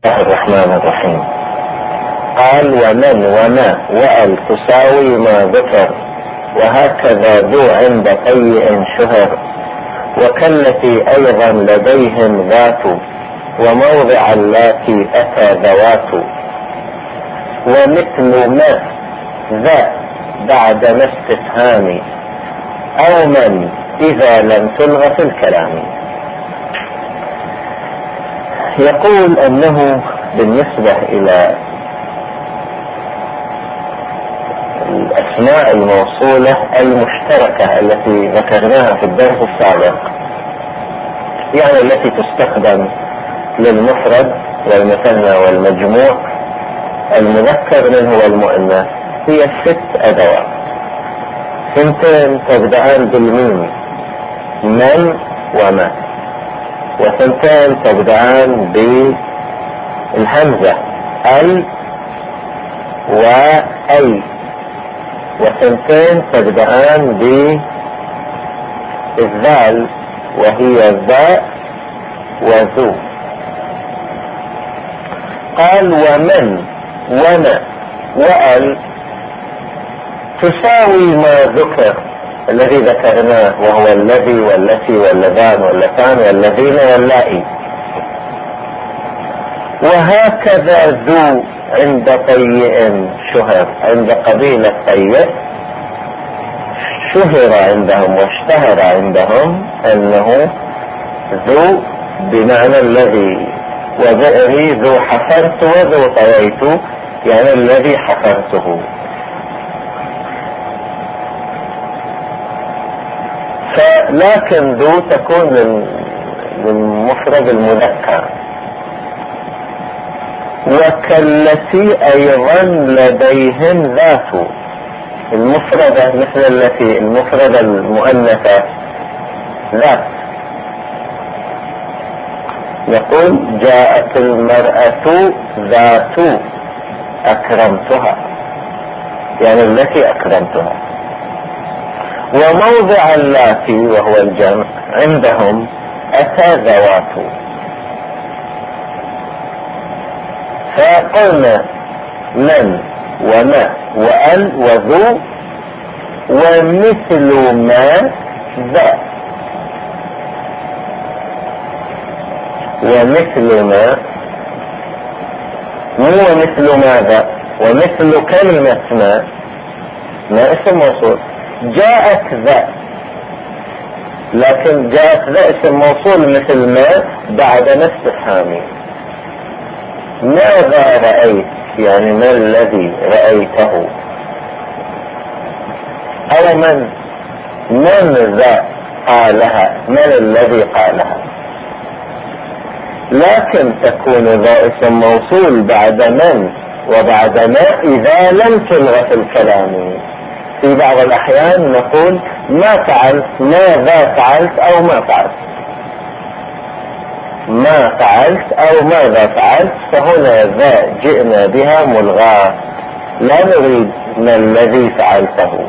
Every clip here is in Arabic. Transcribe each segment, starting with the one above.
الله الرحمن الرحيم. قال ومن وما وأل تساوي ما ذكر، وهكذا ذو عند طيء شهر، وكالتي أيضا لديهم ذات، وموضع اللاتي أتى ذوات. ومثل ما ذا بعد ما استفهام، أو من إذا لم تلغى في الكلام. يقول أنه بالنسبة إلى الأسماء الموصولة المشتركة التي ذكرناها في الدرس السابق، يعني التي تستخدم للمفرد والمثنى والمجموع، المذكر منه والمؤنث، هي 6 أدوات. 2 تبدأان بالميم، من وما، و2 تبدأان بالهمزة، ال وأي، و2 تبدأان بالذال وهي ذا وذو. قال ومن وما وأل تساوي ما ذكر الذي ذكرناه، وهو الذي والتي واللذان واللتان والذين واللائي. وهكذا ذو عند طيء شهر، عند قبيلة طيء شهر عندهم واشتهر عندهم أنه ذو بمعنى الذي، وبئري ذو حفرت وذو طويت، يعني الذي حفرته. لكن ذو تكون للمفرد المذكر. وكالتي أيضا لديهم ذات، المفردة مثل التي، المفردة المؤنثة ذات. يقول جاءت المرأة ذات أكرمتها، يعني التي أكرمتها. وموضع اللاتي وهو الجمع عندهم أتى ذوات. فقلنا من وما وأل وذو، ومثل ما ذا، ومثل ما، مو ومثل ماذا، ومثل كلمة ما اسم موصول. جاءت ذا، لكن جاءت ذا اسم موصول مثل ما بعد ما استفهامي. ماذا رأيت، يعني ما الذي رأيته. أو من ذا قالها، من الذي قالها. لكن تكون ذا اسم موصول بعد من وبعد ما إذا لم تلغى في الكلام. في بعض الأحيان نقول ما فعلت، ماذا فعلت أو ما فعلت، ما فعلت أو ماذا فعلت، فهنا ذا جئنا بها ملغاة، لا نريد ما الذي فعلته.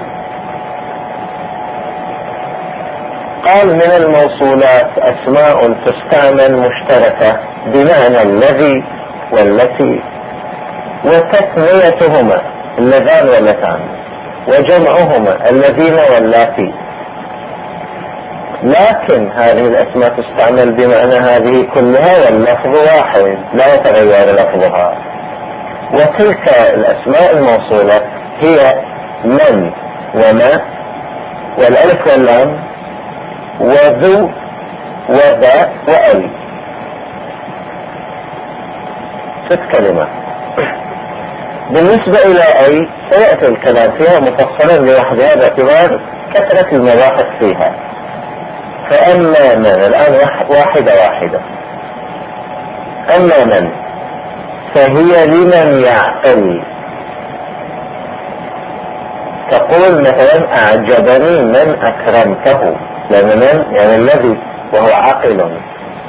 قال من الموصولات أسماء تستعمل مشتركة بمعنى الذي والتي، وتثنيتهما اللذان واللتان، وجمعهما الذين واللاتي. لكن هذه الأسماء تستعمل بمعنى هذه كلها واللفظ واحد لا يتغير لفظها. وتلك الأسماء الموصولة هي من وما والألف واللام وذو وذا وأي، 6 كلمات. بالنسبة إلى أي سيأتي الكلام فيها مفصلا لوحدها باعتبار كثرة المباحث فيها. فأما من الآن واحدة واحدة. أما من فهي لمن يعقل. تقول مثلا أعجبني من أكرمته، لأن من يعني الذي وهو عاقل.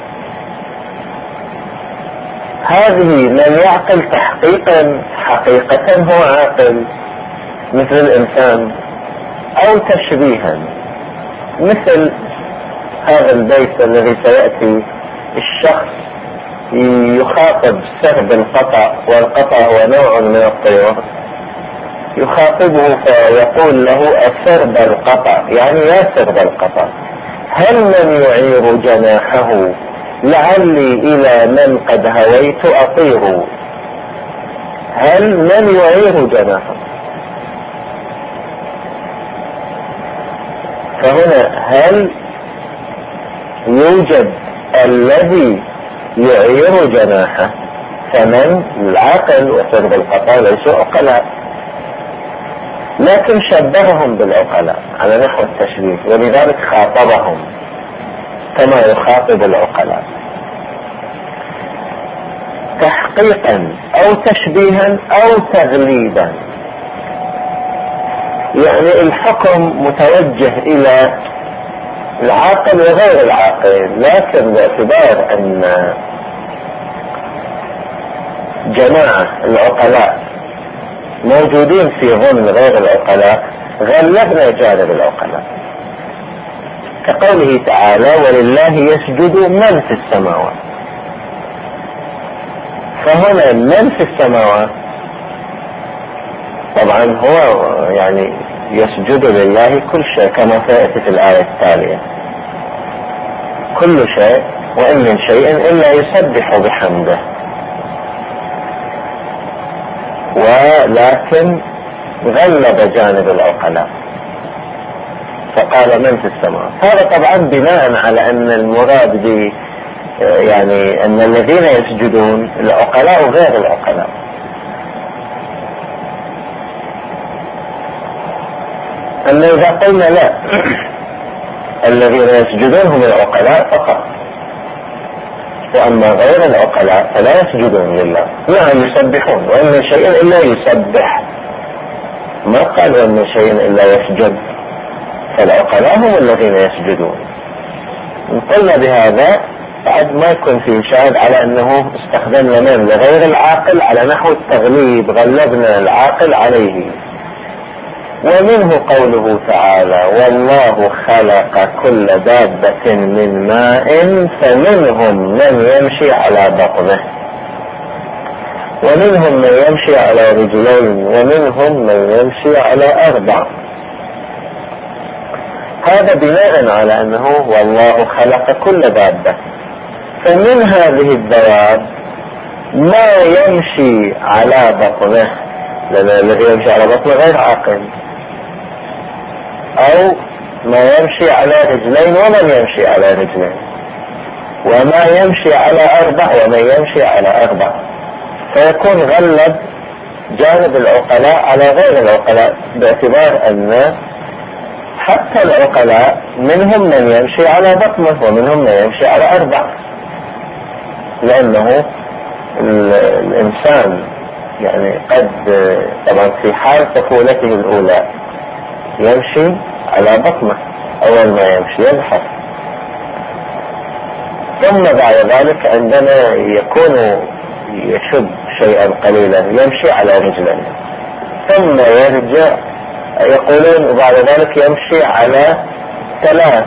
هذه من يعقل تحقيقا، حقيقة هو عاقل مثل الإنسان، أو تشبيها مثل هذا البيت الذي سيأتي. الشخص يخاطب سرب القطع، والقطع هو نوع من الطيور، يخاطبه فيقول له أسرب القطع، يعني يا سرب القطع هل من يعير جناحه لعلي إلى من قد هويت أطير. هل من يعير جناحه، فهنا هل يوجد الذي يعير جناحه، فمن العقل وسرب القطع ليسوا عقلاء، لكن شبههم بالعقلاء على نحو التشبيه، ولذلك خاطبهم كما يخاطب العقلاء تحقيقا أو تشبيها أو تغليبا. يعني الحكم متوجه إلى العاقل وغير العاقل، لكن باعتبار أن جماعة العقلاء موجودين في ضمن غير العقلاء غلبنا جانب العقلاء، كقوله تعالى ولله يسجد من في السماوات. فهنا من في السماوات طبعا هو يعني يسجد لله كل شيء كما سيأتي في الآية التالية، كل شيء وإن من شيء إلا يسبح بحمده، ولكن غلب جانب العقلاء فقال من في السماء. هذا طبعا بناء على أن المراد ب يعني أن الذين يسجدون العقلاء وغير العقلاء. أما إذا قلنا لا الذين يسجدون هم العقلاء فقط، وأما غير العقلاء فلا يسجدون لله، نعم يسبحون وإن من شيء إلا يسبح، ما قال وإن من شيء إلا يسجد، فالعقلاء هم الذين يسجدون. قلنا بهذا بعد ما يكون فيه شاهد على أنه استخدمنا من لغير العاقل على نحو التغليب، غلبنا العاقل عليه. ومنه قوله تعالى والله خلق كل دابة من ماء فمنهم من يمشي على بطنه ومنهم من يمشي على رجلين ومنهم من يمشي على 4. هذا بناء على أنه والله خلق كل دابة، فمن هذه الدواب ما يمشي على بطنه، لأن الذي يمشي على بطنه غير عاقل، أو ما يمشي على رجلين ومن يمشي على رجلين، وما يمشي على 4 ومن يمشي على 4، فيكون غلب جانب العقلاء على غير العقلاء، باعتبار أن حتى العقلاء منهم من يمشي على بطنه ومنهم من يمشي على 4، لأنه الإنسان يعني قد طبعا في حال طفولته الأولى يمشي على بطنه، أول ما يمشي يزحف، ثم بعد ذلك عندما يكون يشد شيئا قليلا يمشي على رجلين، ثم يرجع يقولون بعد ذلك يمشي على 3،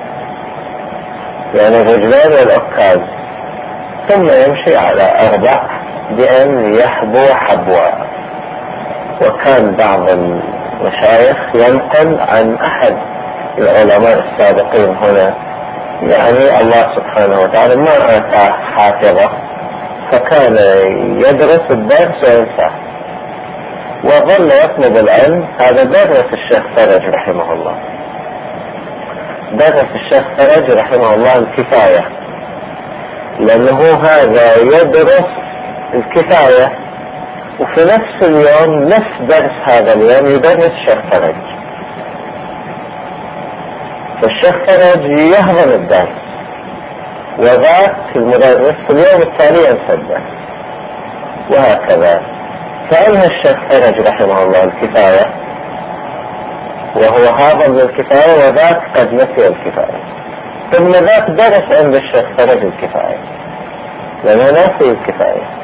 يعني الرجلين والعكاز، ثم يمشي على 4 بأن يحبو حبوا. وكان بعض المشايخ ينقل عن أحد العلماء السابقين هنا، يعني الله سبحانه وتعالى ما آتاه حافظة فكان يدرس الدرس وينساه، وظل يطلب العلم. هذا درس الشيخ فرج رحمه الله، درس الشيخ فرج رحمه الله الكفاية، لأنه هذا يدرس الكفاية وفي نفس اليوم نفس درس هذا اليوم يدرس الشيخ فرج، فالشيخ فرج يهضم الدرس وذاك المدرس في اليوم التالي ينسى الدرس، وهكذا. فأنهى الشيخ فرج رحمه الله الكفاية وهو هاضم للكفاية، وذاك قد نسي الكفاية، ثم ذاك درس عند الشيخ فرج الكفاية لأنه نسي الكفاية.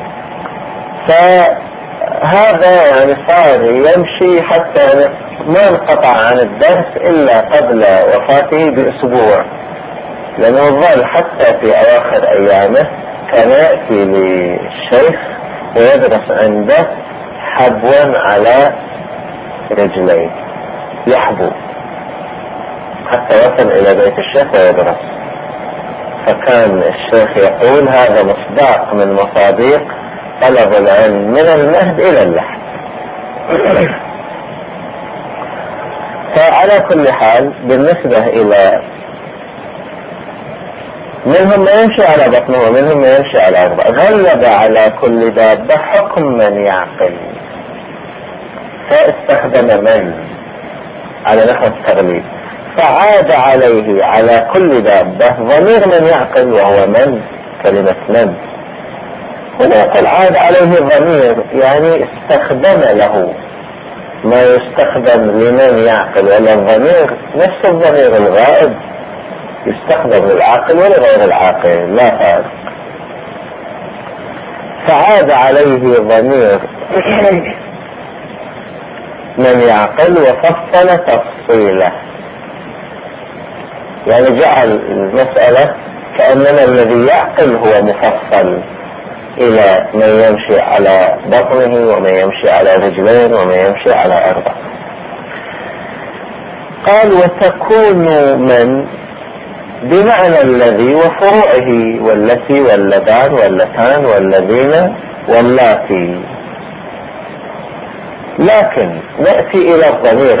فهذا يعني صار يمشي حتى ما انقطع عن الدرس إلا قبل وفاته بأسبوع، لأنه ظل حتى في أواخر أيامه كان يأتي للشيخ ويدرس عنده حبوا على رجليه، يحبو حتى يصل إلى بيت الشيخ ويدرس. فكان الشيخ يقول هذا مصداق من مصادق طلب العلم من المهد إلى اللحد. فعلى كل حال بالنسبة إلى منهم ما يمشي على بطنه ومنهم ما يمشي على أربعة، غلب على كل دابة حكم من يعقل، فاستخدم من على نحو التغليب، فعاد عليه على كل دابة ضمير من يعقل وهو من، كلمة من. هنا يقول عاد عليه الضمير، يعني استخدم له ما يستخدم لمن يعقل، ولا الضمير نفس الضمير الغائب يستخدم للعاقل ولغير العاقل، لا فرق. فعاد عليه ضمير من يعقل وفصل تفصيله، يعني جعل المسألة كأننا الذي يعقل هو مفصل إلى من يمشي على بطنه ومن يمشي على رجلين ومن يمشي على أربع. قال وتكون من بمعنى الذي وفروعه، والتي واللذان واللتان والذين واللاتي. لكن نأتي إلى الضمير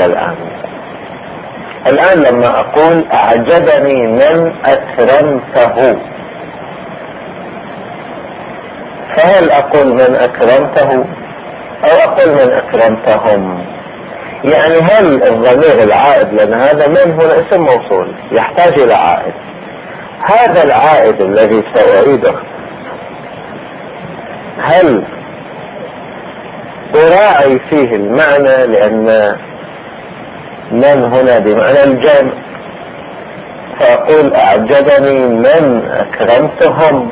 الآن لما أقول أعجبني من أكرمته، فهل أقول من أكرمته أو أقول من أكرمتهم؟ يعني هل الضمير العائد، لأن هذا من هنا اسم موصول يحتاج إلى عائد، هذا العائد الذي سأعيده هل أراعي فيه المعنى، لأن من هنا بمعنى الجمع، فأقول أعجبني من أكرمتهم،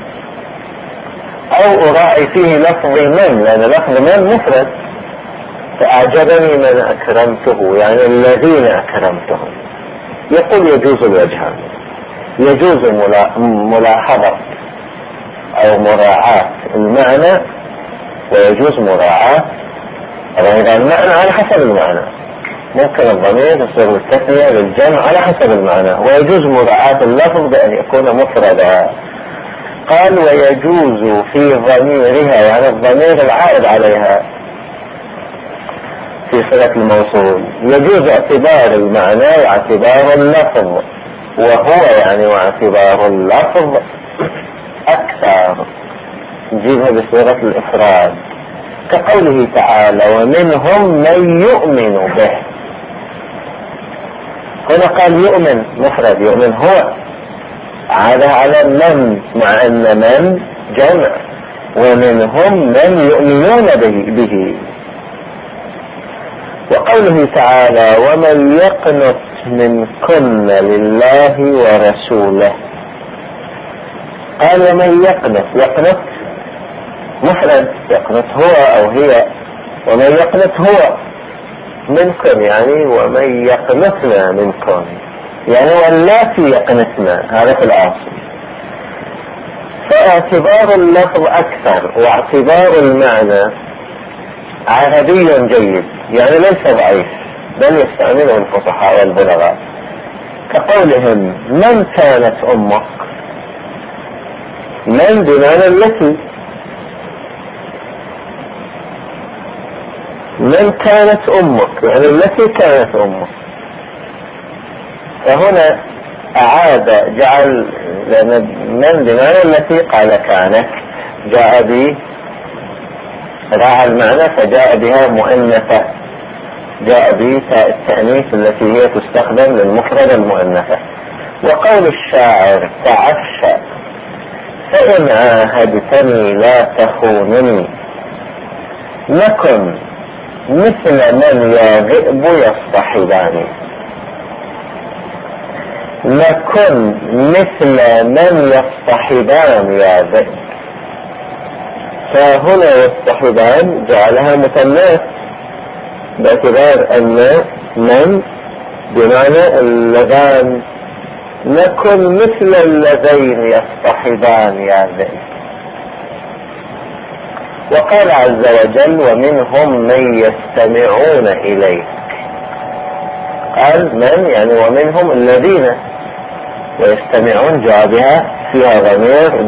أو أراعي فيه لفظ من، لأن لفظ من مفرد، فأعجبني من أكرمته يعني الذين أكرمتهم. يقول يجوز الوجهان، يجوز ملاحظة أو مراعاة المعنى، ويجوز مراعاة غير المعنى على حسب المعنى. ممكن الضمير يصير التثنية للجمع على حسب المعنى، ويجوز مراعاة اللفظ بأن يكون مفردا. قال ويجوز في ضميرها، يعني الضمير العائد عليها في صلة الموصول، يجوز اعتبار المعنى واعتبار اللفظ، وهو يعني واعتبار اللفظ أكثر، نجيبها بصيغة الإفراد، كقوله تعالى ومنهم من يؤمن به. هنا قال يؤمن مفرد، يؤمن هو، عاد على من، مع أن من جمع، ومنهم من يؤمنون به. وقوله تعالى ومن يقنط منكن لله ورسوله، قال ومن يقنط مفرد، يقنط هو أو هي، ومن يقنط هو منكم يعني ومن يقنطنا منكم، يعني واللاتي يقنطنا، هذا في الأصل. فاعتبار اللفظ أكثر واعتبار المعنى عربي جيد، يعني ليس ضعيف، بل يستعمله الفصحاء والبلغاء، كقولهم من كانت أمك، من بمعنى التي، من كانت أمك يعني التي كانت أمك. فهنا أعاد جعل، لأن من بمعنى التي قال كانت، جاء به راعى المعنى فجاء بها مؤنثة، جاء به تاء التأنيث التي هي تستخدم للمفرد المؤنثة. وقول الشاعر تعشى فإن عاهدتني لا تخونني، نكن مثل من يا ذئب يصطحبان، نكن مثل من يصطحبان يا ذئب. فهنا يصطحبان جعلها مثنى باعتبار أن من بمعنى اللذان لكن مثل اللذين يصطحبان يعني. وقال عز وجل ومنهم من يستمعون إليك. قال من يعني ومنهم الذين، ويستمعون جوابها فيها ضمير